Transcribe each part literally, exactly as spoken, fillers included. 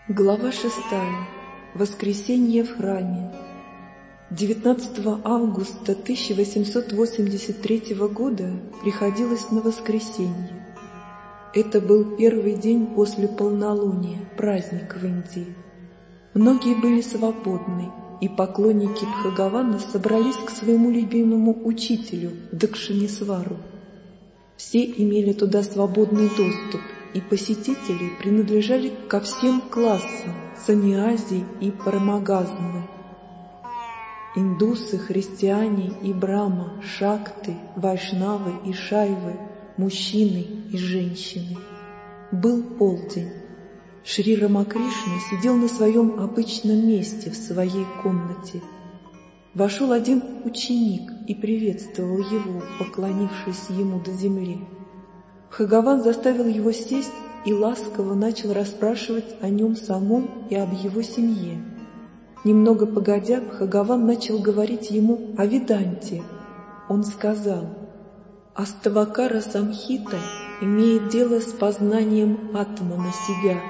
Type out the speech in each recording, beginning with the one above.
Глава шестая. Воскресенье в храме. девятнадцатого августа тысяча восемьсот восемьдесят третьего года приходилось на воскресенье. Это был первый день после полнолуния, праздник в Индии. Многие были свободны, и поклонники Бхагавана собрались к своему любимому учителю Дакшинесвару. Все имели туда свободный доступ, и посетители принадлежали ко всем классам саньяси и парамагазаны. Индусы, христиане и брахма, шакты, вайшнавы и шайвы, мужчины и женщины. Был полдень. Шри Рамакришна сидел на своем обычном месте в своей комнате. Вошел один ученик и приветствовал его, поклонившись ему до земли. Бхагаван заставил его сесть и ласково начал расспрашивать о нем самом и об его семье. Немного погодя, Бхагаван начал говорить ему о Веданте. Он сказал: «Аставакара Самхита имеет дело с познанием атмана себя.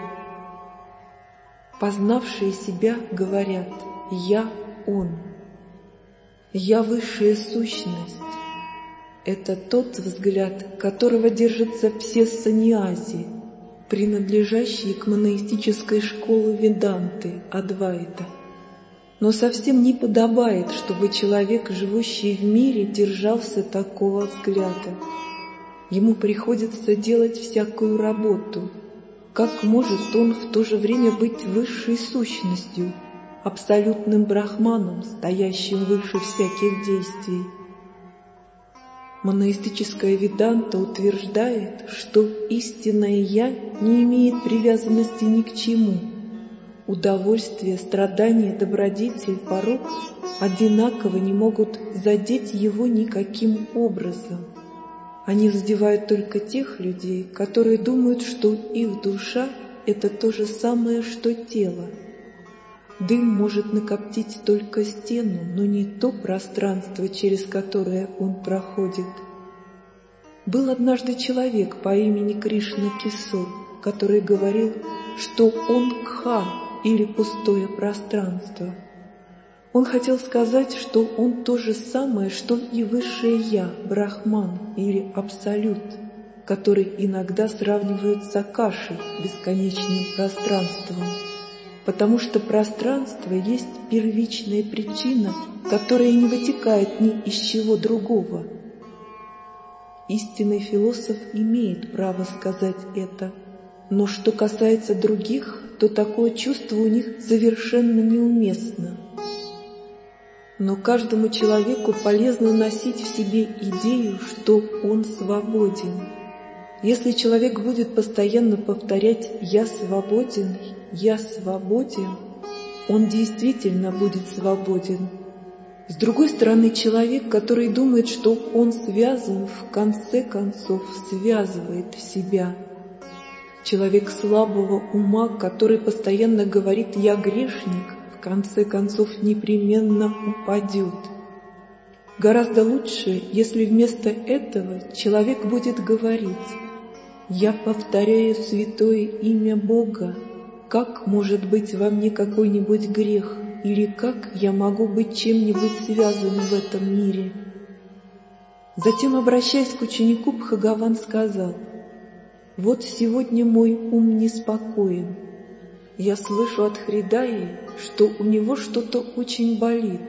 Познавшие себя говорят: «Я Он». «Я высшая сущность». Это тот взгляд, которого держатся все саньяси, принадлежащие к монотеистической школе Веданты, Адвайта. Но совсем не подобает, чтобы человек, живущий в мире, держался такого взгляда. Ему приходится делать всякую работу. Как может он в то же время быть высшей сущностью, абсолютным брахманом, стоящим выше всяких действий? Монотеистическая Веданта утверждает, что истинное «Я» не имеет привязанности ни к чему. Удовольствие, страдание, добродетель, порок одинаково не могут задеть его никаким образом. Они задевают только тех людей, которые думают, что их душа — это то же самое, что тело. Дым может накоптить только стену, но не то пространство, через которое он проходит. Был однажды человек по имени Кришна Кисор, который говорил, что он кха, или пустое пространство. Он хотел сказать, что он то же самое, что и высшее Я, Брахман или Абсолют, который иногда сравнивают с Акашей, бесконечным пространством. Потому что пространство есть первичная причина, которая не вытекает ни из чего другого. Истинный философ имеет право сказать это, но что касается других, то такое чувство у них совершенно неуместно. Но каждому человеку полезно носить в себе идею, что он свободен. Если человек будет постоянно повторять «я свободен», «я свободен», он действительно будет свободен. С другой стороны, человек, который думает, что он связан, в конце концов связывает себя. Человек слабого ума, который постоянно говорит «я грешник», в конце концов непременно упадет. Гораздо лучше, если вместо этого человек будет говорить: «Я повторяю святое имя Бога. Как может быть во мне какой-нибудь грех? Или как я могу быть чем-нибудь связанным в этом мире?» Затем, обращаясь к ученику, Бхагаван сказал: «Вот сегодня мой ум неспокоен. Я слышу от Хридаи, что у него что-то очень болит.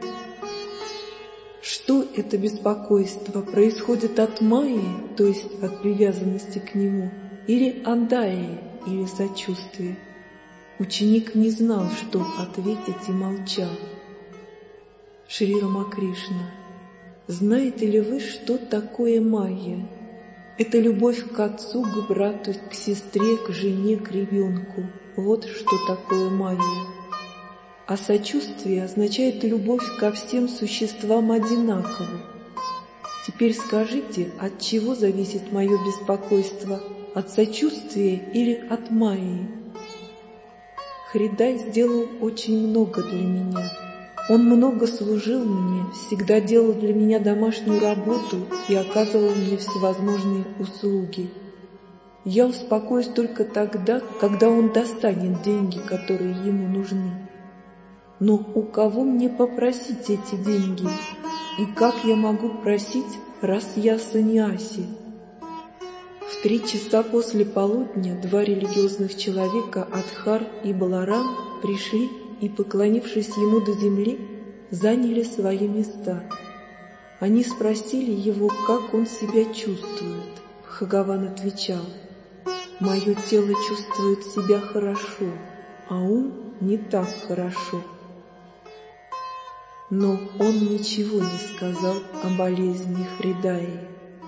Что это беспокойство? Происходит от майи, то есть от привязанности к нему, или от дайи, или сочувствия?» Ученик не знал, что ответить, и молчал. Шри Рамакришна: «Знаете ли вы, что такое майя? Это любовь к отцу, к брату, к сестре, к жене, к ребенку. Вот что такое майя. А сочувствие означает любовь ко всем существам одинаково. Теперь скажите, от чего зависит мое беспокойство? От сочувствия или от майи? Хридай сделал очень много для меня. Он много служил мне, всегда делал для меня домашнюю работу и оказывал мне всевозможные услуги. Я успокоюсь только тогда, когда он достанет деньги, которые ему нужны. Но у кого мне попросить эти деньги? И как я могу просить, раз я саньяси? В три часа после полудня два религиозных человека, Адхар и Баларам, пришли и, поклонившись ему до земли, заняли свои места. Они спросили его, как он себя чувствует. Бхагаван отвечал: «Мое тело чувствует себя хорошо, а ум не так хорошо». Но он ничего не сказал о болезни Хридаи.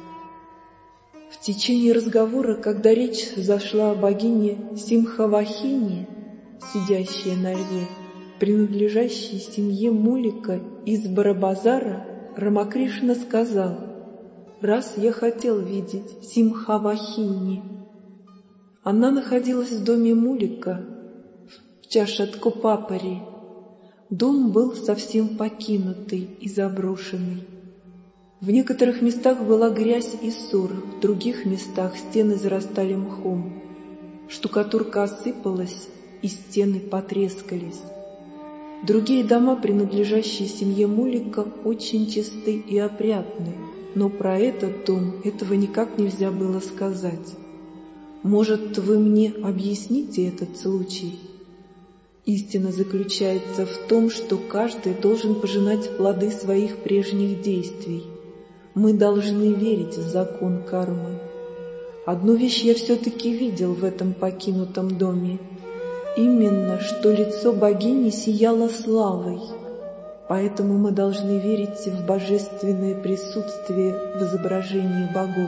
В течение разговора, когда речь зашла о богине Симхавахине, сидящей на льве, принадлежащей семье Мулика из Барабазара, Рамакришна сказал: «Раз я хотел видеть Симхавахини». Она находилась в доме Мулика в Чашаткупапари. Дом был совсем покинутый и заброшенный. В некоторых местах была грязь и ссор, в других местах стены зарастали мхом. Штукатурка осыпалась, и стены потрескались. Другие дома, принадлежащие семье Мулика, очень чисты и опрятны, но про этот дом этого никак нельзя было сказать. Может, вы мне объясните этот случай? Истина заключается в том, что каждый должен пожинать плоды своих прежних действий. Мы должны верить в закон кармы. Одну вещь я все-таки видел в этом покинутом доме. Именно, что лицо богини сияло славой. Поэтому мы должны верить в божественное присутствие в изображении богов.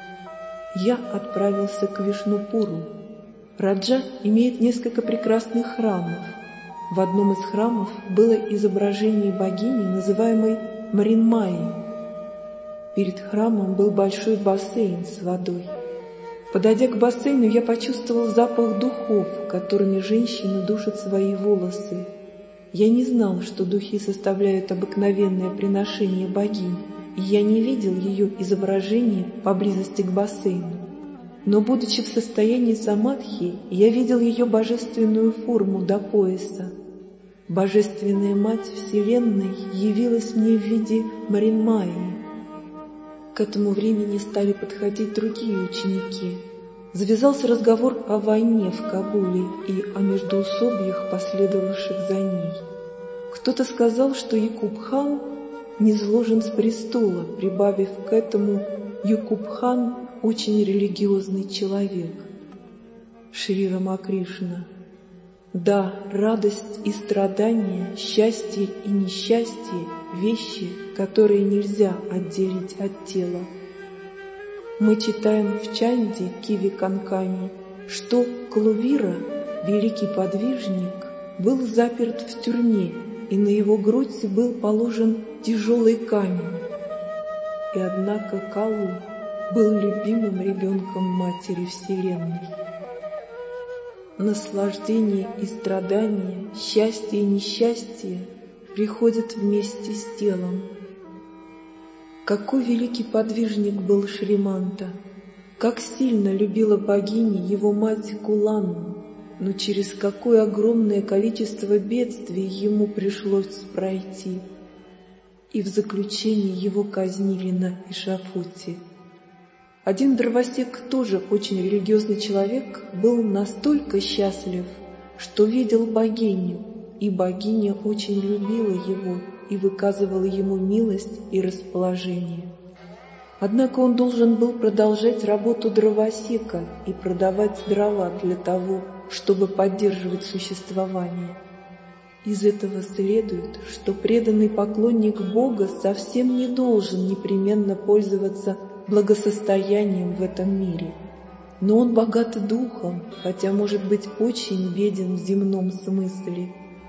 Я отправился к Вишнупуру. Раджа имеет несколько прекрасных храмов. В одном из храмов было изображение богини, называемой Мринмайей. Перед храмом был большой бассейн с водой. Подойдя к бассейну, я почувствовал запах духов, которыми женщины душат свои волосы. Я не знал, что духи составляют обыкновенное приношение богини, и я не видел ее изображение поблизости к бассейну. Но, будучи в состоянии самадхи, я видел ее божественную форму до пояса. Божественная Мать Вселенной явилась мне в виде Мринмайи. К этому времени стали подходить другие ученики. Завязался разговор о войне в Кабуле и о междоусобьях, последовавших за ней. Кто-то сказал, что Якуб-хан низвержен с престола, прибавив к этому: Якуб-хан очень религиозный человек. Шри Рамакришна: да, радость и страдания, счастье и несчастье — вещи, которые нельзя отделить от тела. Мы читаем в Чанди Киви Канкани, что Клувира, великий подвижник, был заперт в тюрьме, и на его грудь был положен тяжелый камень. И однако Калу был любимым ребенком Матери Вселенной. Наслаждение и страдания, счастье и несчастье приходят вместе с телом. Какой великий подвижник был Шриманта! Как сильно любила богиня его мать Куланну, но через какое огромное количество бедствий ему пришлось пройти. И в заключение его казнили на эшафоте. Один дровосек, тоже очень религиозный человек, был настолько счастлив, что видел богиню, и богиня очень любила его и выказывала ему милость и расположение. Однако он должен был продолжать работу дровосека и продавать дрова для того, чтобы поддерживать существование. Из этого следует, что преданный поклонник Бога совсем не должен непременно пользоваться благосостоянием в этом мире. Но он богат духом, хотя может быть очень беден в земном смысле.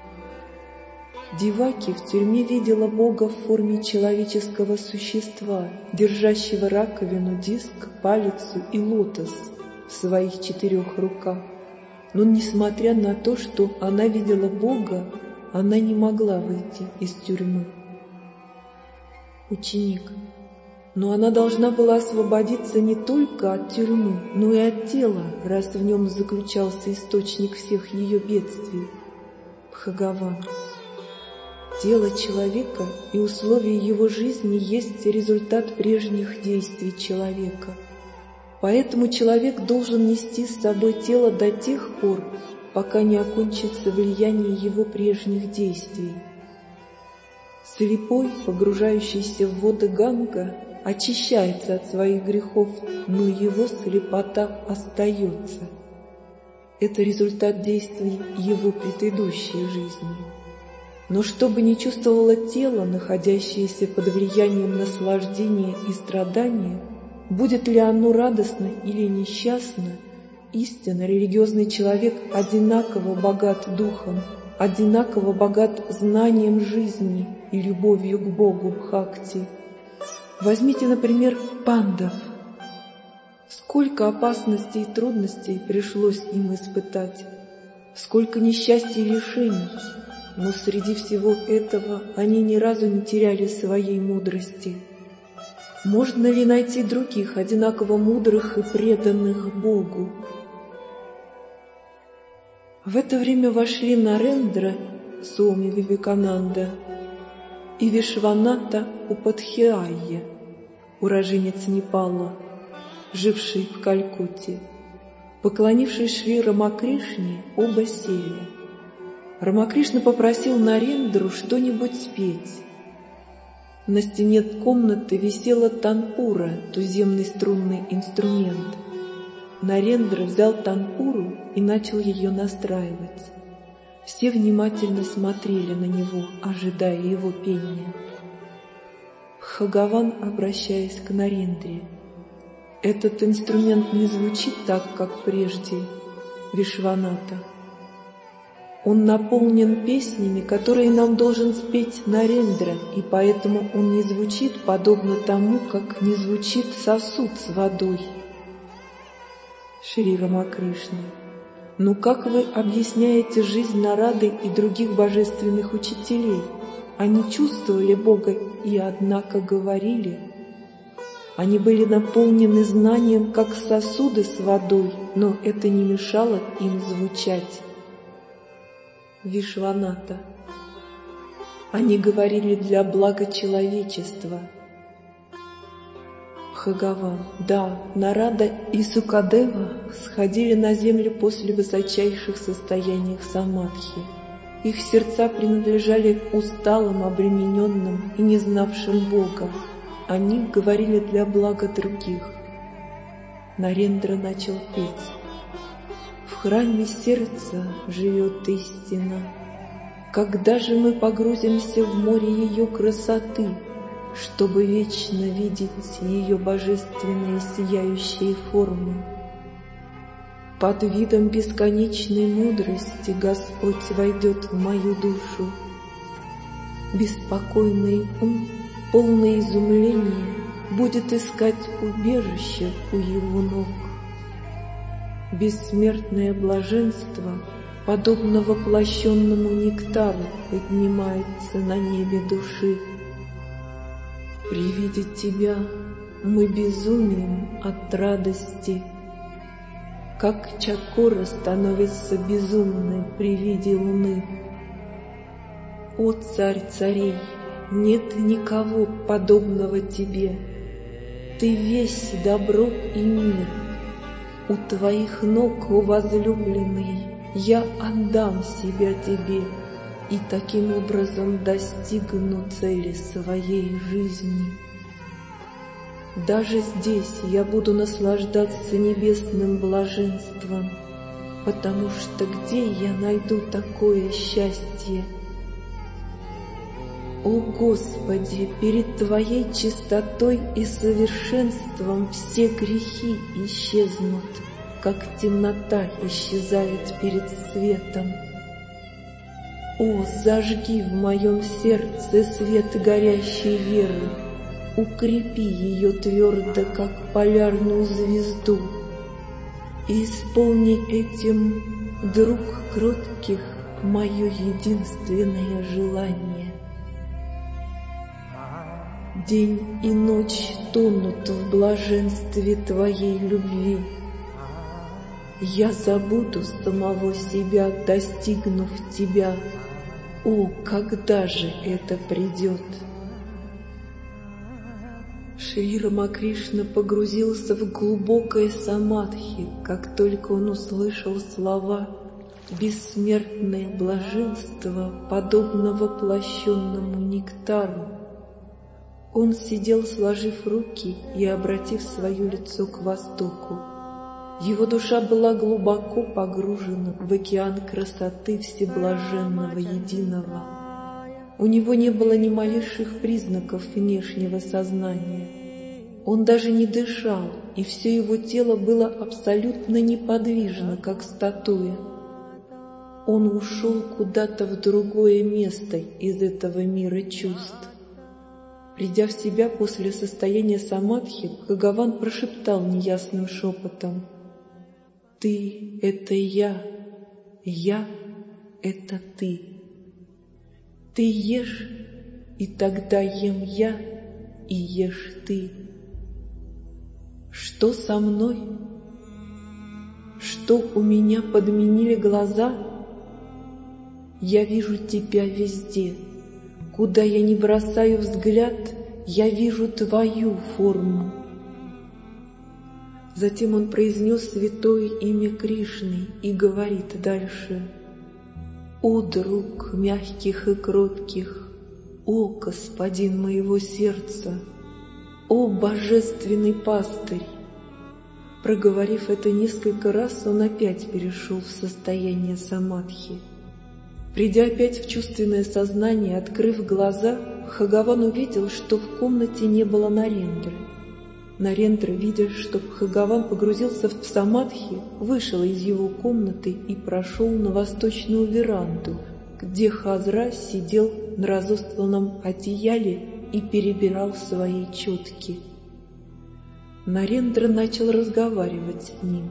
Деваки в тюрьме видела Бога в форме человеческого существа, держащего раковину, диск, палицу и лотос в своих четырех руках. Но несмотря на то, что она видела Бога, она не могла выйти из тюрьмы. Ученик: Но она должна была освободиться не только от тюрьмы, но и от тела, раз в нем заключался источник всех ее бедствий. Бхагаван. Тело человека и условия его жизни есть результат прежних действий человека. Поэтому человек должен нести с собой тело до тех пор, пока не окончится влияние его прежних действий. Слепой, погружающийся в воды Ганга, очищается от своих грехов, но его слепота остается. Это результат действий его предыдущей жизни. Но чтобы не чувствовало тело, находящееся под влиянием наслаждения и страдания, будет ли оно радостно или несчастно, истинно религиозный человек одинаково богат духом, одинаково богат знанием жизни и любовью к Богу Бхакти. Возьмите, например, пандав. Сколько опасностей и трудностей пришлось им испытать, сколько несчастий и лишений, но среди всего этого они ни разу не теряли своей мудрости. Можно ли найти других, одинаково мудрых и преданных Богу? В это время вошли Нарендра, Суами Вивекананда, и Вишваната Упадхиайя, уроженец Непала, живший в Калькутте. Поклонившись Шри Рамакришне, оба сели. Рамакришна попросил Нарендру что-нибудь спеть. На стене комнаты висела танпура, туземный струнный инструмент. Нарендра взял танпуру и начал ее настраивать. Все внимательно смотрели на него, ожидая его пения. Бхагаван, обращаясь к Нарендре: «Этот инструмент не звучит так, как прежде, Вишваната. Он наполнен песнями, которые нам должен спеть Нарендра, и поэтому он не звучит подобно тому, как не звучит сосуд с водой». Шри Рамакришна: «Ну как вы объясняете жизнь Нарады и других божественных учителей? Они чувствовали Бога и, однако, говорили. Они были наполнены знанием, как сосуды с водой, но это не мешало им звучать». Вишваната: «Они говорили для блага человечества». Бхагаван: «Да, Нарада и Сукадева сходили на землю после высочайших состояний самадхи. Их сердца принадлежали усталым, обремененным и не знавшим Бога. Они говорили для блага других». Нарендра начал петь: «В храме сердца живет истина. Когда же мы погрузимся в море ее красоты, чтобы вечно видеть ее божественные сияющие формы? Под видом бесконечной мудрости Господь войдет в мою душу. Беспокойный ум, полный изумления, будет искать убежище у его ног. Бессмертное блаженство, подобно воплощенному нектару, поднимается на небе души. При виде тебя мы безумеем от радости, как чакора становится безумной при виде луны. О царь царей, нет никого подобного тебе, ты весь добро и мир. У твоих ног, о возлюбленный, я отдам себя тебе и таким образом достигну цели своей жизни. Даже здесь я буду наслаждаться небесным блаженством, потому что где я найду такое счастье? О Господи, перед Твоей чистотой и совершенством все грехи исчезнут, как темнота исчезает перед светом. О, зажги в моем сердце свет горящей веры, укрепи ее твердо, как полярную звезду, и исполни этим, друг кротких, мое единственное желание. День и ночь тонут в блаженстве Твоей любви. Я забуду самого себя, достигнув Тебя. О, когда же это придет? Шри Рамакришна погрузился в глубокое самадхи, как только он услышал слова «бессмертное блаженство, подобно воплощенному нектару». Он сидел, сложив руки и обратив свое лицо к востоку. Его душа была глубоко погружена в океан красоты Всеблаженного Единого. У него не было ни малейших признаков внешнего сознания. Он даже не дышал, и все его тело было абсолютно неподвижно, как статуя. Он ушел куда-то в другое место из этого мира чувств. Придя в себя после состояния самадхи, Бхагаван прошептал неясным шепотом: «Ты — это я, я — это ты. Ты ешь, и тогда ем я, и ешь ты. Что со мной? Что у меня подменили глаза? Я вижу тебя везде. Куда я не бросаю взгляд, я вижу твою форму». Затем он произнес святое имя Кришны и говорит дальше: «О, друг мягких и кротких, о, господин моего сердца, о, божественный пастырь». Проговорив это несколько раз, он опять перешел в состояние самадхи. Придя опять в чувственное сознание, открыв глаза, Бхагаван увидел, что в комнате не было Нарендры. Нарендра, видя, что Бхагаван погрузился в самадхи, вышел из его комнаты и прошел на восточную веранду, где Хазра сидел на разостланном одеяле и перебирал свои четки. Нарендра начал разговаривать с ним.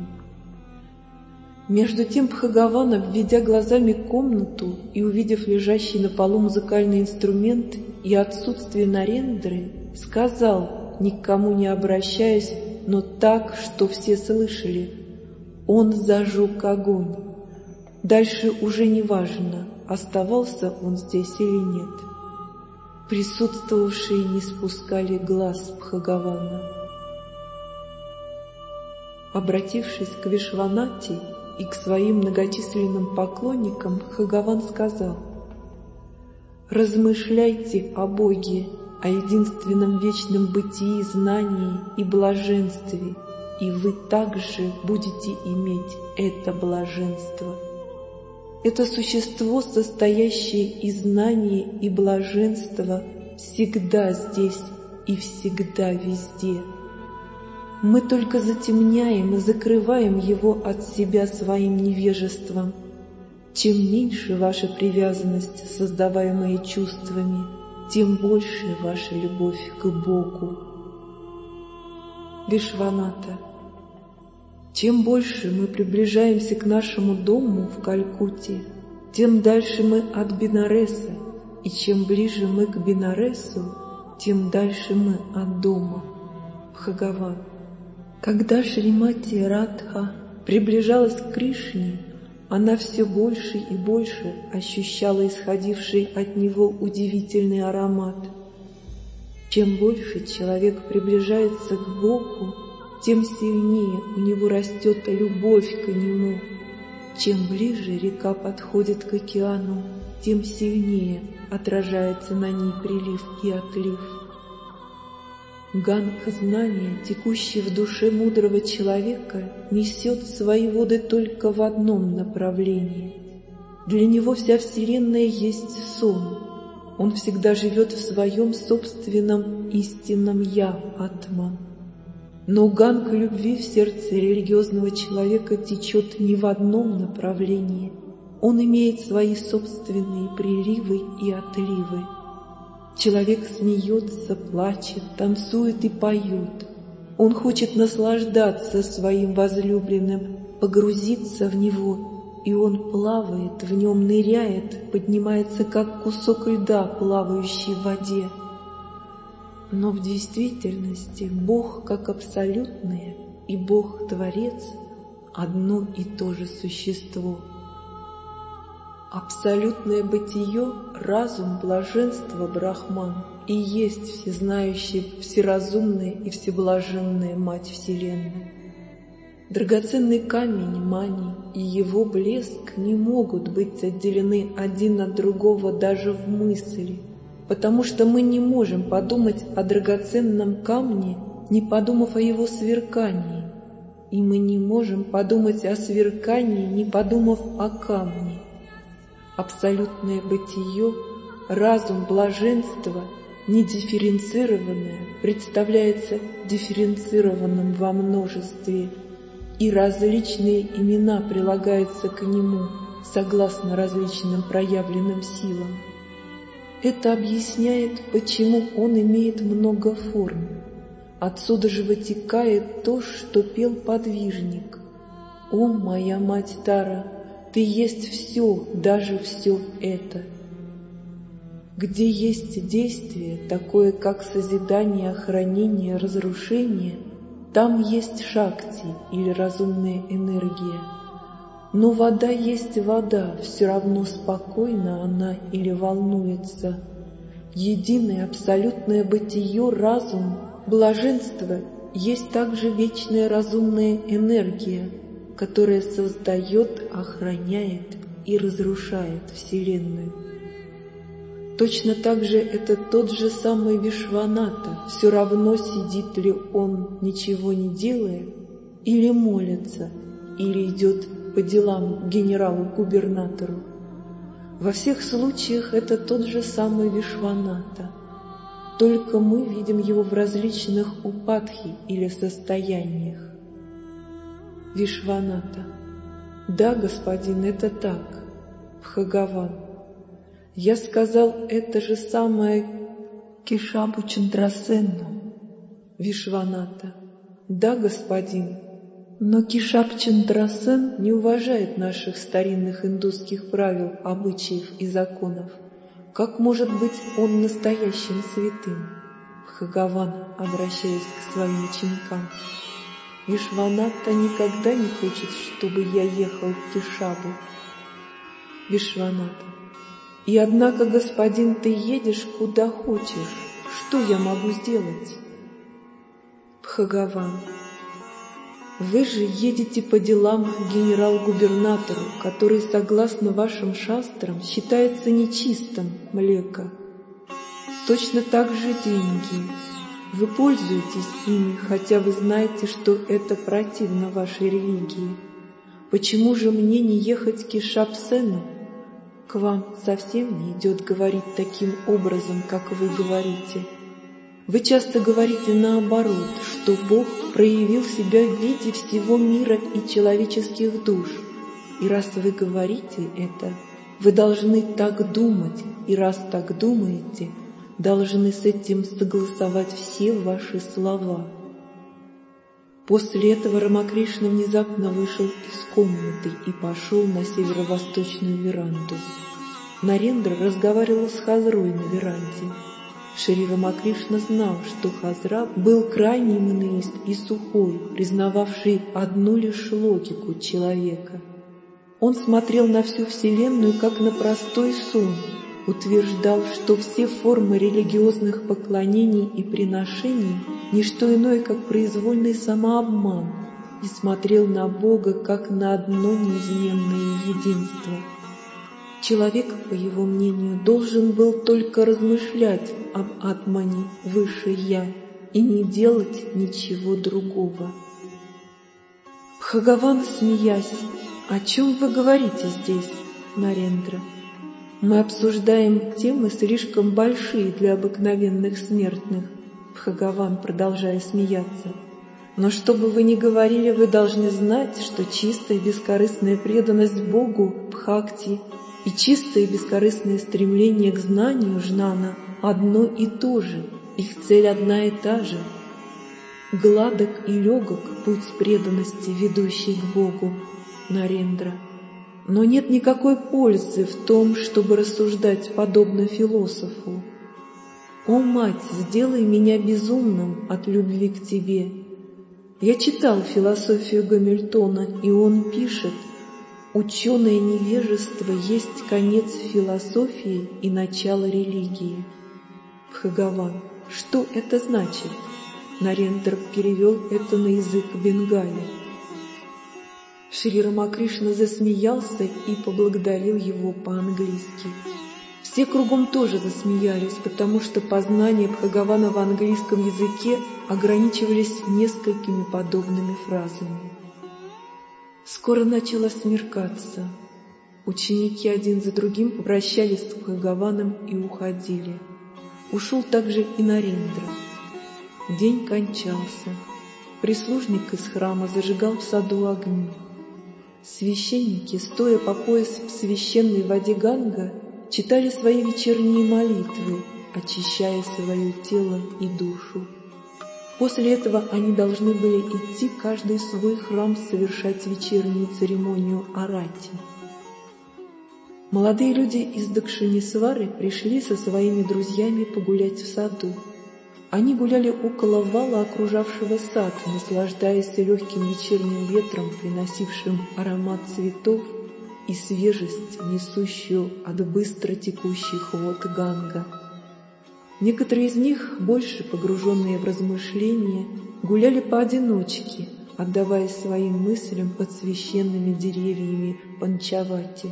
Между тем Бхагаван, обведя глазами комнату и увидев лежащий на полу музыкальный инструмент и отсутствие Нарендры, сказал, никому не обращаясь, но так, что все слышали: «Он зажег огонь». Дальше уже не важно, оставался он здесь или нет. Присутствовавшие не спускали глаз с Бхагавана. Обратившись к Вишванате и к своим многочисленным поклонникам, Бхагаван сказал: «Размышляйте о Боге, о единственном вечном бытии, знании и блаженстве, и вы также будете иметь это блаженство. Это существо, состоящее из знания и блаженства, всегда здесь и всегда везде. Мы только затемняем и закрываем его от себя своим невежеством. Чем меньше ваша привязанность, создаваемая чувствами, тем больше ваша любовь к Богу». Вишваната: чем больше мы приближаемся к нашему дому в Калькутте, тем дальше мы от Бенареса, и чем ближе мы к Бенаресу, тем дальше мы от дома. Бхагаван. Когда Шримати Радха приближалась к Кришне, она все больше и больше ощущала исходивший от него удивительный аромат. Чем больше человек приближается к Богу, тем сильнее у него растет любовь к Нему. Чем ближе река подходит к океану, тем сильнее отражается на ней прилив и отлив. Ганга знания, текущий в душе мудрого человека, несет свои воды только в одном направлении. Для него вся Вселенная есть сон. Он всегда живет в своем собственном истинном «Я» Атман. Но ганга любви в сердце религиозного человека течет не в одном направлении. Он имеет свои собственные приливы и отливы. Человек смеется, плачет, танцует и поет. Он хочет наслаждаться своим возлюбленным, погрузиться в него, и он плавает в нем, ныряет, поднимается, как кусок льда, плавающий в воде. Но в действительности Бог как абсолютное и Бог-творец одно и то же существо. Абсолютное бытие, разум, блаженство, Брахман и есть всезнающая, всеразумная и всеблаженная Мать Вселенной. Драгоценный камень Мани и его блеск не могут быть отделены один от другого даже в мысли, потому что мы не можем подумать о драгоценном камне, не подумав о его сверкании, и мы не можем подумать о сверкании, не подумав о камне. Абсолютное бытие, разум, блаженство, недифференцированное, представляется дифференцированным во множестве, и различные имена прилагаются к нему согласно различным проявленным силам. Это объясняет, почему он имеет много форм. Отсюда же вытекает то, что пел подвижник. «О, моя мать Тара, ты есть все, даже все это». Где есть действие, такое как созидание, охранение, разрушение, там есть шакти или разумная энергия. Но вода есть вода, все равно спокойна она или волнуется. Единое абсолютное бытие, разум, блаженство есть также вечная разумная энергия, которая создает, охраняет и разрушает Вселенную. Точно так же это тот же самый Вишваната, все равно сидит ли он, ничего не делая, или молится, или идет по делам к генералу-губернатору. Во всех случаях это тот же самый Вишваната, только мы видим его в различных упадхи или состояниях. Вишваната. Да, господин, это так. Бхагаван. Я сказал это же самое Кешабу Чандрасену. Вишваната. Да, господин, но Кешаб Чандрасен не уважает наших старинных индусских правил, обычаев и законов. Как может быть он настоящим святым? Бхагаван, обращаясь к своим ученикам. Вишваната никогда не хочет, чтобы я ехал к Кешабу. Вишваната. И однако, господин, ты едешь куда хочешь. Что я могу сделать? Бхагаван. Вы же едете по делам к генерал-губернатору, который, согласно вашим шастрам, считается нечистым, млека. Точно так же деньги. Вы пользуетесь ими, хотя вы знаете, что это противно вашей религии. Почему же мне не ехать к Кешабсену? К вам совсем не идет говорить таким образом, как вы говорите. Вы часто говорите наоборот, что Бог проявил себя в виде всего мира и человеческих душ. И раз вы говорите это, вы должны так думать, и раз так думаете, должны с этим согласовать все ваши слова. После этого Рамакришна внезапно вышел из комнаты и пошел на северо-восточную веранду. Нарендра разговаривал с Хазрой на веранде. Шри Рамакришна знал, что Хазра был крайне мныст и сухой, признававший одну лишь логику человека. Он смотрел на всю Вселенную как на простой сон, утверждал, что все формы религиозных поклонений и приношений — не что иное, как произвольный самообман, и смотрел на Бога как на одно неизменное единство. Человек, по его мнению, должен был только размышлять об Атмане, Высшее Я, и не делать ничего другого. Бхагаван, смеясь: «О чем вы говорите здесь, Нарендра? Мы обсуждаем темы слишком большие для обыкновенных смертных». Бхагаван, продолжая смеяться: «Но что бы вы ни говорили, вы должны знать, что чистая бескорыстная преданность Богу, Бхакти, и чистое и бескорыстное стремление к знанию, Жнана, одно и то же, их цель одна и та же. Гладок и легок путь преданности, ведущий к Богу, Нарендра, но нет никакой пользы в том, чтобы рассуждать подобно философу. «О, мать, сделай меня безумным от любви к тебе». Я читал философию Гамильтона, и он пишет: «Ученое невежество есть конец философии и начало религии». Бхагаван. Что это значит? Нарендра перевел это на язык бенгали. Шри Рамакришна засмеялся и поблагодарил его по-английски. Все кругом тоже засмеялись, потому что познания Бхагавана в английском языке ограничивались несколькими подобными фразами. Скоро начало смеркаться. Ученики один за другим попрощались с Бхагаваном и уходили. Ушел также и Нарендра. День кончался. Прислужник из храма зажигал в саду огни. Священники, стоя по пояс в священной воде Ганга, читали свои вечерние молитвы, очищая свое тело и душу. После этого они должны были идти каждый в свой храм совершать вечернюю церемонию арати. Молодые люди из Дакшинисвары пришли со своими друзьями погулять в саду. Они гуляли около вала, окружавшего сад, наслаждаясь легким вечерним ветром, приносившим аромат цветов и свежесть, несущую от быстро текущих вод Ганга. Некоторые из них, больше погруженные в размышления, гуляли поодиночке, отдаваясь своим мыслям под священными деревьями Панчавати.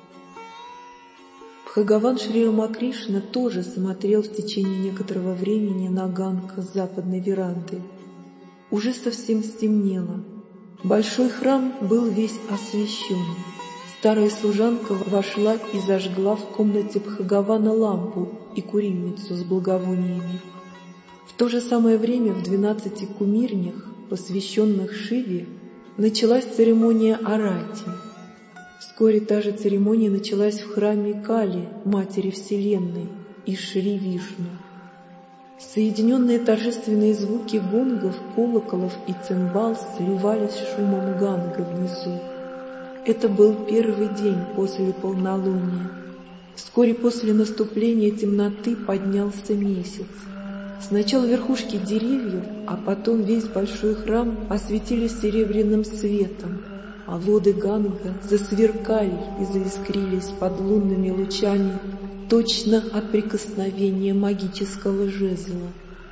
Бхагаван Шри Рамакришна тоже смотрел в течение некоторого времени на Ганг с западной веранды. Уже совсем стемнело. Большой храм был весь освещен. Старая служанка вошла и зажгла в комнате Бхагавана лампу и курильницу с благовониями. В то же самое время в двенадцати кумирнях, посвященных Шиве, началась церемония арати. Вскоре та же церемония началась в храме Кали, Матери Вселенной, и Шри Вишну. Соединенные торжественные звуки гонгов, колоколов и цимбал сливались с шумом Ганга внизу. Это был первый день после полнолуния. Вскоре после наступления темноты поднялся месяц. Сначала верхушки деревьев, а потом весь большой храм осветили серебряным светом, а воды Ганга засверкали и заискрились под лунными лучами точно от прикосновения магического жезла.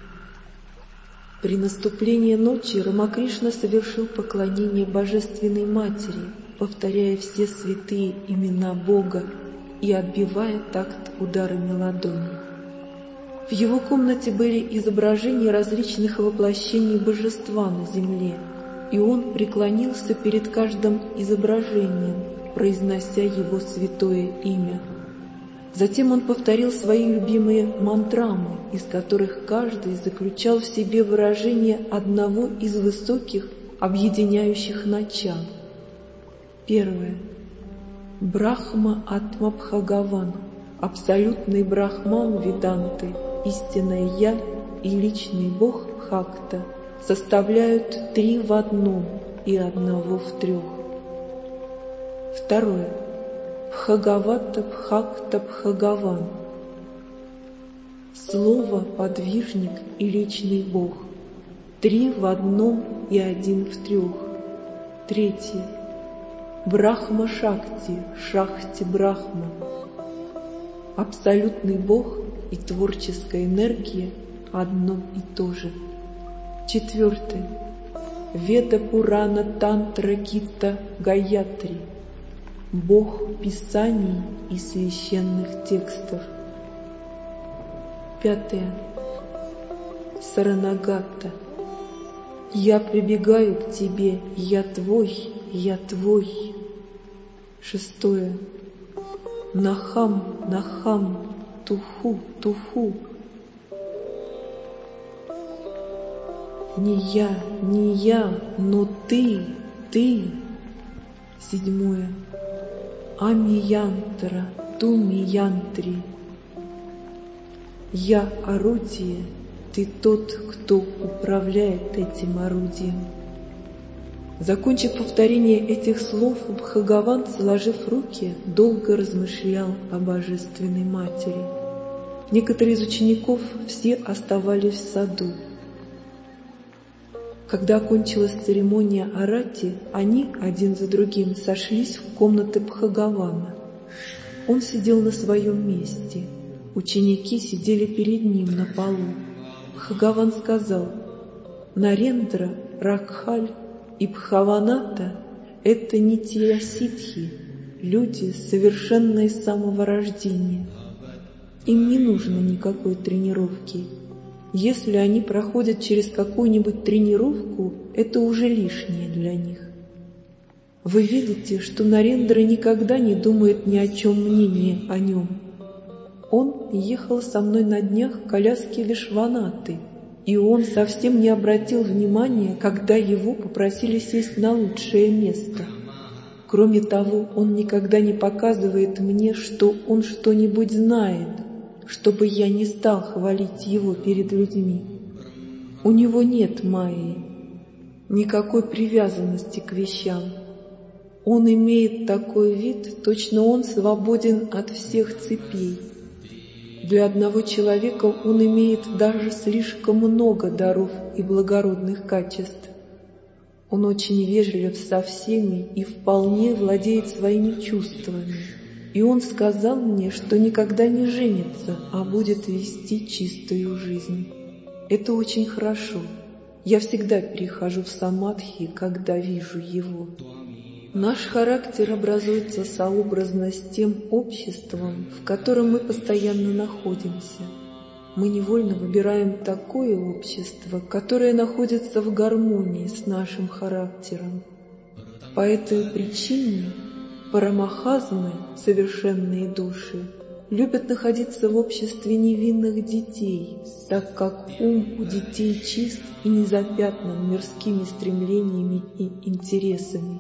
При наступлении ночи Рамакришна совершил поклонение Божественной Матери, повторяя все святые имена Бога и отбивая такт ударами ладони. В его комнате были изображения различных воплощений божества на земле, и он преклонился перед каждым изображением, произнося его святое имя. Затем он повторил свои любимые мантрамы, из которых каждый заключал в себе выражение одного из высоких объединяющих начал. Первое. Брахма Атма Бхагаван, абсолютный Брахман Веданты, истинное Я и личный Бог Бхакта составляют три в одном и одного в трех. Второе. Бхагавата Бхакта Бхагаван. Слово, подвижник и личный Бог. Три в одном и один в трех. Третье. Брахма Шакти, Шахти Брахма. Абсолютный Бог и творческая энергия одно и то же. Четвертое. Веда Пурана Тантра Гита Гаятри. Бог Писаний и священных текстов. Пятое. Саранагата. Я прибегаю к тебе, я твой, я твой. Шестое. Нахам, нахам, туху, туху. Не я, не я, но ты, ты. Седьмое. Амиянтра, тумиянтри. Я орудие, ты тот, кто управляет этим орудием. Закончив повторение этих слов, Бхагаван, сложив руки, долго размышлял о Божественной Матери. Некоторые из учеников все оставались в саду. Когда окончилась церемония арати, они один за другим сошлись в комнаты Бхагавана. Он сидел на своем месте. Ученики сидели перед ним на полу. Бхагаван сказал: «Нарендра, Ракхаль и Бхаваната — это нитья-ситхи, люди, совершенные с самого рождения. Им не нужно никакой тренировки. Если они проходят через какую-нибудь тренировку, это уже лишнее для них. Вы видите, что Нарендра никогда не думает ни о чем мнение о нем. Он ехал со мной на днях в коляске Вишванаты, и он совсем не обратил внимания, когда его попросили сесть на лучшее место. Кроме того, он никогда не показывает мне, что он что-нибудь знает, чтобы я не стал хвалить его перед людьми. У него нет майи, никакой привязанности к вещам. Он имеет такой вид, точно он свободен от всех цепей. Для одного человека он имеет даже слишком много даров и благородных качеств. Он очень вежлив со всеми и вполне владеет своими чувствами. И он сказал мне, что никогда не женится, а будет вести чистую жизнь. Это очень хорошо. Я всегда перехожу в самадхи, когда вижу его. Наш характер образуется сообразно с тем обществом, в котором мы постоянно находимся. Мы невольно выбираем такое общество, которое находится в гармонии с нашим характером. По этой причине парамахазмы, совершенные души, любят находиться в обществе невинных детей, так как ум у детей чист и не запятнан мирскими стремлениями и интересами.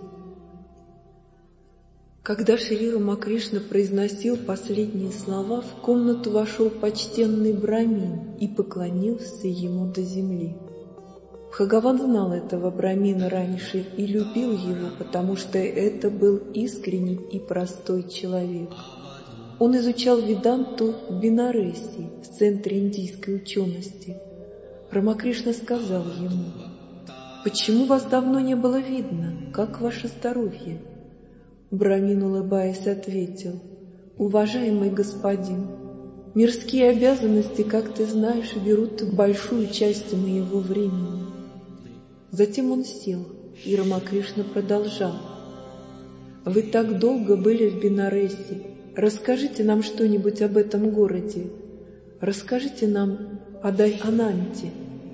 Когда Шри Рамакришна произносил последние слова, в комнату вошел почтенный брамин и поклонился ему до земли. Бхагаван знал этого брамина раньше и любил его, потому что это был искренний и простой человек. Он изучал веданту в Бенареси, в центре индийской учености. Рамакришна сказал ему: «Почему вас давно не было видно? Как ваше здоровье?» Брамин, улыбаясь, ответил: «Уважаемый господин, мирские обязанности, как ты знаешь, берут большую часть моего времени». Затем он сел, и Рамакришна продолжал: «Вы так долго были в Бенареси. Расскажите нам что-нибудь об этом городе. Расскажите нам о Дайананте».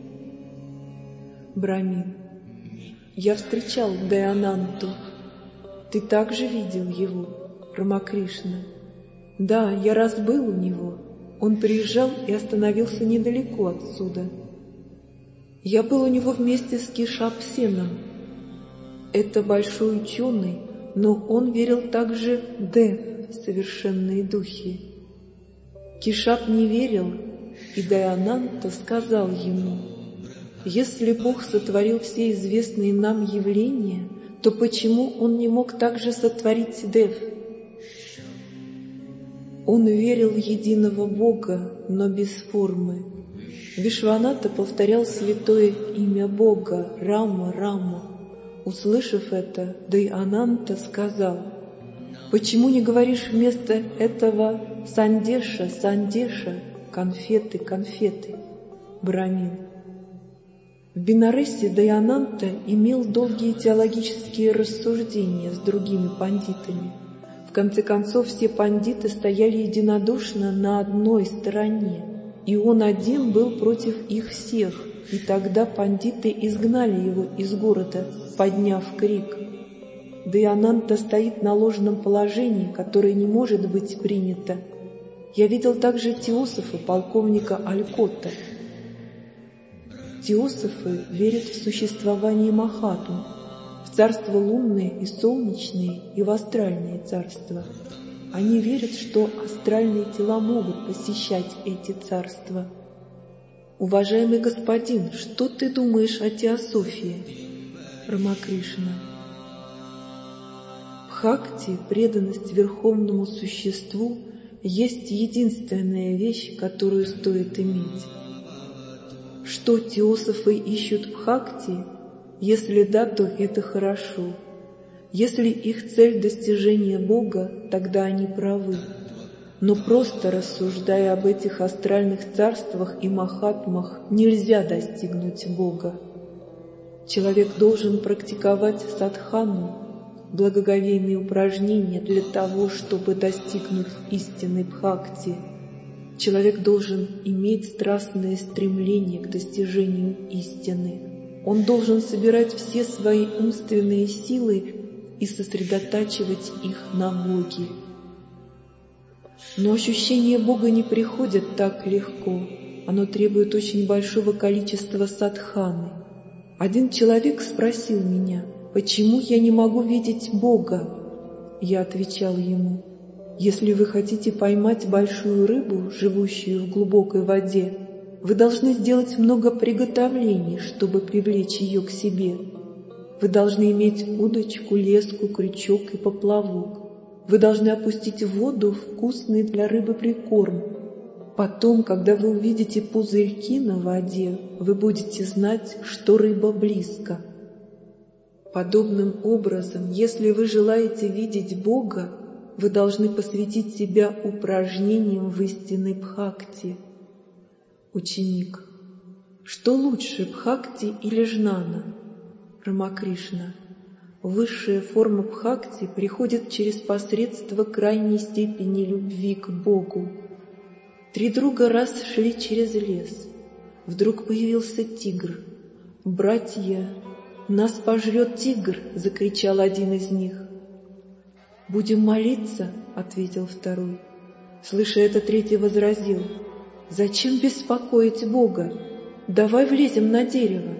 Брамин: «Я встречал Дайананту». «Ты также видел его?» Рамакришна: «Да, я раз был у него. Он приезжал и остановился недалеко отсюда. Я был у него вместе с Кишапсеном. Это большой ученый, но он верил также Д в совершенные духи. Кишап не верил, и Дайананта сказал ему: если Бог сотворил все известные нам явления, то почему он не мог также сотворить Дев? Он верил в единого Бога, но без формы. Вишваната повторял святое имя Бога Рама, Рама. Услышав это, Дайананта сказал: почему не говоришь вместо этого Сандеша, Сандеша, конфеты, конфеты? Брамин: в Бенаресе Дайананта имел долгие теологические рассуждения с другими пандитами. В конце концов, все пандиты стояли единодушно на одной стороне, и он один был против их всех, и тогда пандиты изгнали его из города, подняв крик. Дайананта стоит на ложном положении, которое не может быть принято. Я видел также теософа, полковника Алькотта. Теософы верят в существование Махатм, в царства лунные и солнечные и в астральные царства. Они верят, что астральные тела могут посещать эти царства. Уважаемый господин, что ты думаешь о теософии? Рамакришна: бхакти, преданность Верховному Существу, есть единственная вещь, которую стоит иметь. Что теософы ищут в бхакти? Если да, то это хорошо. Если их цель достижение Бога, тогда они правы. Но просто рассуждая об этих астральных царствах и махатмах, нельзя достигнуть Бога. Человек должен практиковать садхану, благоговейные упражнения для того, чтобы достигнуть истинной бхакти. Человек должен иметь страстное стремление к достижению истины. Он должен собирать все свои умственные силы и сосредотачивать их на Боге. Но ощущение Бога не приходит так легко. Оно требует очень большого количества садханы. Один человек спросил меня, почему я не могу видеть Бога? Я отвечал ему, если вы хотите поймать большую рыбу, живущую в глубокой воде, вы должны сделать много приготовлений, чтобы привлечь ее к себе. Вы должны иметь удочку, леску, крючок и поплавок. Вы должны опустить в воду вкусный для рыбы прикорм. Потом, когда вы увидите пузырьки на воде, вы будете знать, что рыба близко. Подобным образом, если вы желаете видеть Бога, вы должны посвятить себя упражнениям в истинной бхакти. Ученик. Что лучше, бхакти или жнана? Рамакришна. Высшая форма бхакти приходит через посредство крайней степени любви к Богу. Три друга раз шли через лес. Вдруг появился тигр. «Братья, нас пожрет тигр!» — закричал один из них. «Будем молиться?» — ответил второй. Слыша это, третий возразил. «Зачем беспокоить Бога? Давай влезем на дерево!»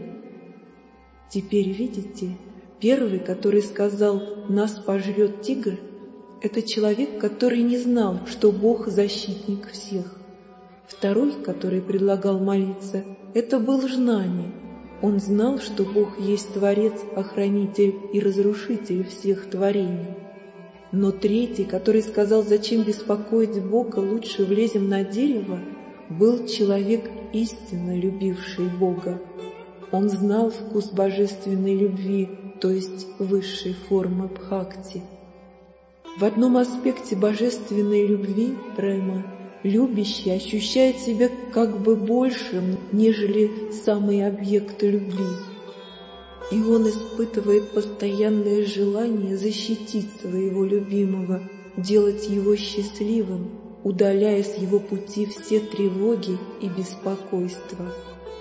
Теперь видите, первый, который сказал «нас пожрет тигр», это человек, который не знал, что Бог защитник всех. Второй, который предлагал молиться, это был Жнани. Он знал, что Бог есть Творец, Охранитель и Разрушитель всех творений. Но третий, который сказал, зачем беспокоить Бога, лучше влезем на дерево, был человек, истинно любивший Бога. Он знал вкус божественной любви, то есть высшей формы бхакти. В одном аспекте божественной любви, према, любящий ощущает себя как бы большим, нежели самый объект любви. И он испытывает постоянное желание защитить своего любимого, делать его счастливым, удаляя с его пути все тревоги и беспокойства.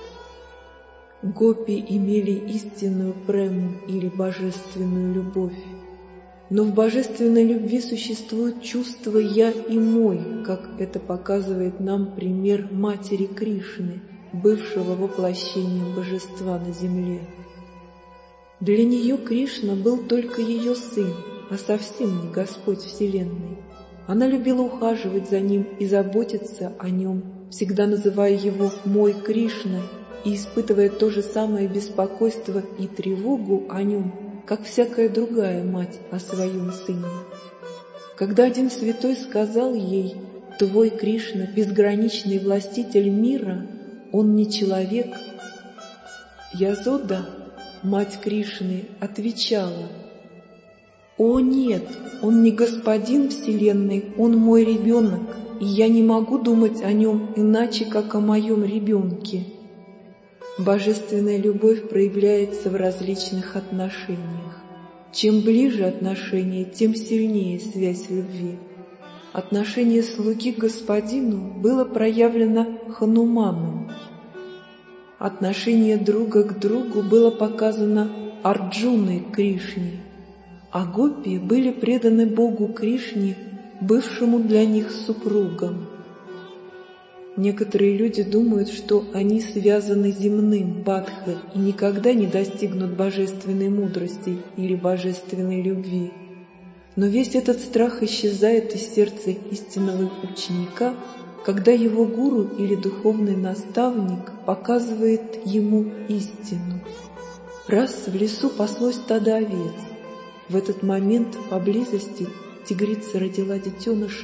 Гопи имели истинную прему или божественную любовь. Но в божественной любви существует чувство «я» и «мой», как это показывает нам пример матери Кришны, бывшего воплощением божества на земле. Для нее Кришна был только ее сын, а совсем не Господь Вселенной. Она любила ухаживать за ним и заботиться о нем, всегда называя его «мой Кришна» и испытывая то же самое беспокойство и тревогу о нем, как всякая другая мать о своем сыне. Когда один святой сказал ей: «Твой Кришна — безграничный властитель мира, он не человек», Язода, мать Кришны, отвечала: «О нет, он не господин Вселенной, он мой ребенок, и я не могу думать о нем иначе, как о моем ребенке». Божественная любовь проявляется в различных отношениях. Чем ближе отношения, тем сильнее связь любви. Отношение слуги к господину было проявлено Хануманом. Отношение друга к другу было показано Арджуной к Кришне, а гопи были преданы Богу Кришне, бывшему для них супругом. Некоторые люди думают, что они связаны земным, бадха, и никогда не достигнут божественной мудрости или божественной любви. Но весь этот страх исчезает из сердца истинного ученика, когда его гуру или духовный наставник показывает ему истину. Раз в лесу паслось стадо овец. В этот момент поблизости тигрица родила детеныша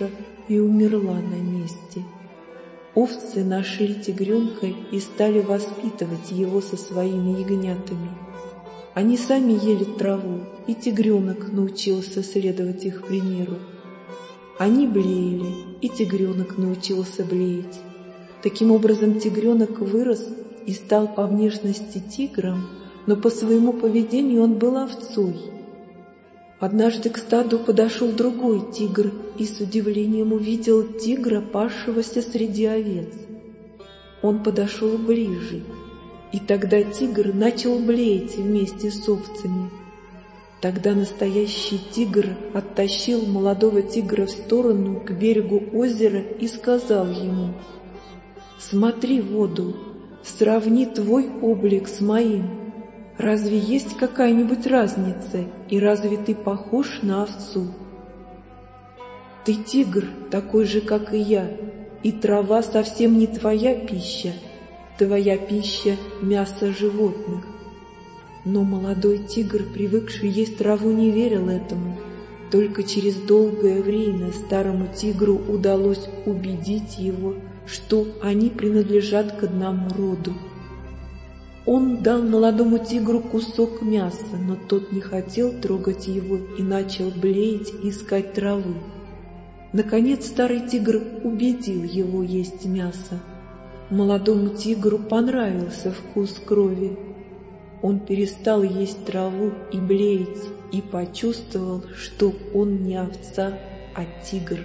и умерла на месте. Овцы нашли тигренка и стали воспитывать его со своими ягнятами. Они сами ели траву, и тигренок научился следовать их примеру. Они блеяли, и тигренок научился блеять. Таким образом, тигренок вырос и стал по внешности тигром, но по своему поведению он был овцой. Однажды к стаду подошел другой тигр и с удивлением увидел тигра, пасшегося среди овец. Он подошел ближе, и тогда тигр начал блеять вместе с овцами. Тогда настоящий тигр оттащил молодого тигра в сторону к берегу озера и сказал ему: «Смотри в воду, сравни твой облик с моим. Разве есть какая-нибудь разница, и разве ты похож на овцу? Ты тигр, такой же, как и я, и трава совсем не твоя пища, твоя пища — мясо животных». Но молодой тигр, привыкший есть траву, не верил этому. Только через долгое время старому тигру удалось убедить его, что они принадлежат к одному роду. Он дал молодому тигру кусок мяса, но тот не хотел трогать его и начал блеять и искать травы. Наконец старый тигр убедил его есть мясо. Молодому тигру понравился вкус крови. Он перестал есть траву и блеять, и почувствовал, что он не овца, а тигр.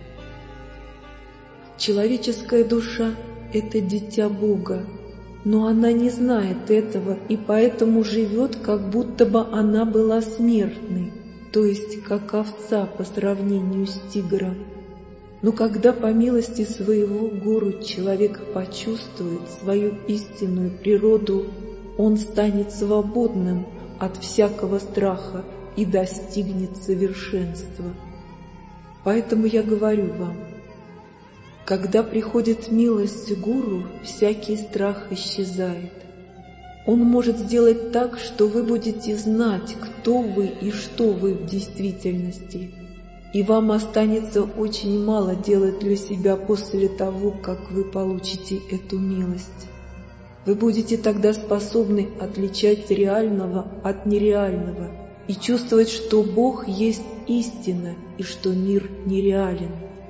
Человеческая душа — это дитя Бога, но она не знает этого и поэтому живет, как будто бы она была смертной, то есть как овца по сравнению с тигром. Но когда по милости своего Гуру человек почувствует свою истинную природу, он станет свободным от всякого страха и достигнет совершенства. Поэтому я говорю вам, когда приходит милость Гуру, всякий страх исчезает. Он может сделать так, что вы будете знать, кто вы и что вы в действительности, и вам останется очень мало делать для себя после того, как вы получите эту милость. Вы будете тогда способны отличать реального от нереального и чувствовать, что Бог есть истина и что мир нереален.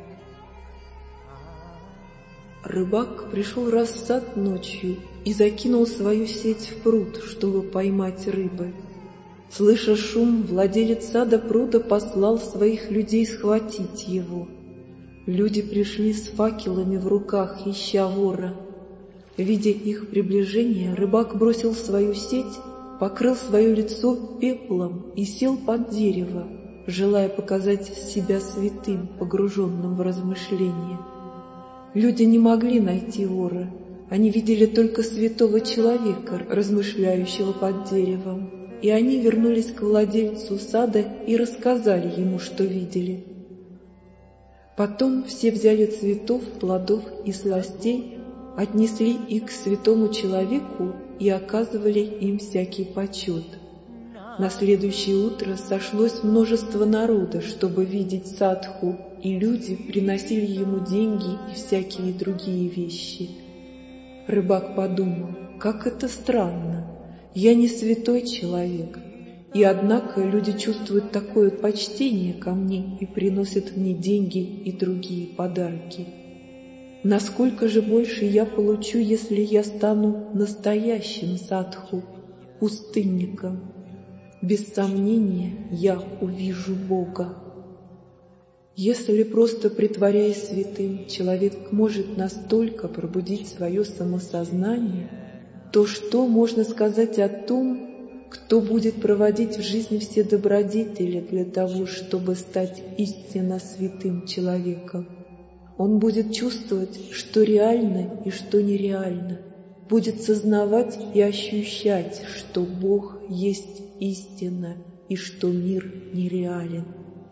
Рыбак пришел раз в сад ночью и закинул свою сеть в пруд, чтобы поймать рыбы. Слыша шум, владелец сада пруда послал своих людей схватить его. Люди пришли с факелами в руках, ища вора. Видя их приближение, рыбак бросил свою сеть, покрыл свое лицо пеплом и сел под дерево, желая показать себя святым, погруженным в размышления. Люди не могли найти вора, они видели только святого человека, размышляющего под деревом, и они вернулись к владельцу сада и рассказали ему, что видели. Потом все взяли цветов, плодов и сластей, отнесли их к святому человеку и оказывали им всякий почет. На следующее утро сошлось множество народа, чтобы видеть садху, и люди приносили ему деньги и всякие другие вещи. Рыбак подумал, как это странно, я не святой человек, и однако люди чувствуют такое почтение ко мне и приносят мне деньги и другие подарки. Насколько же больше я получу, если я стану настоящим садху, пустынником? Без сомнения, я увижу Бога. Если просто притворяясь святым, человек может настолько пробудить свое самосознание, то что можно сказать о том, кто будет проводить в жизни все добродетели для того, чтобы стать истинно святым человеком? Он будет чувствовать, что реально и что нереально, будет сознавать и ощущать, что Бог есть истина и что мир нереален.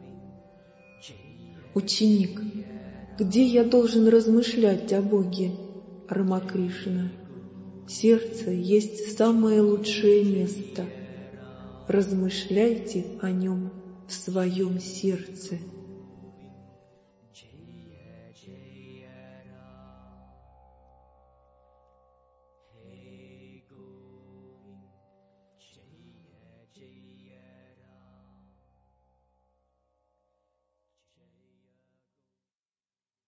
Ученик, где я должен размышлять о Боге? Рамакришна. Сердце есть самое лучшее место. Размышляйте о нем в своем сердце.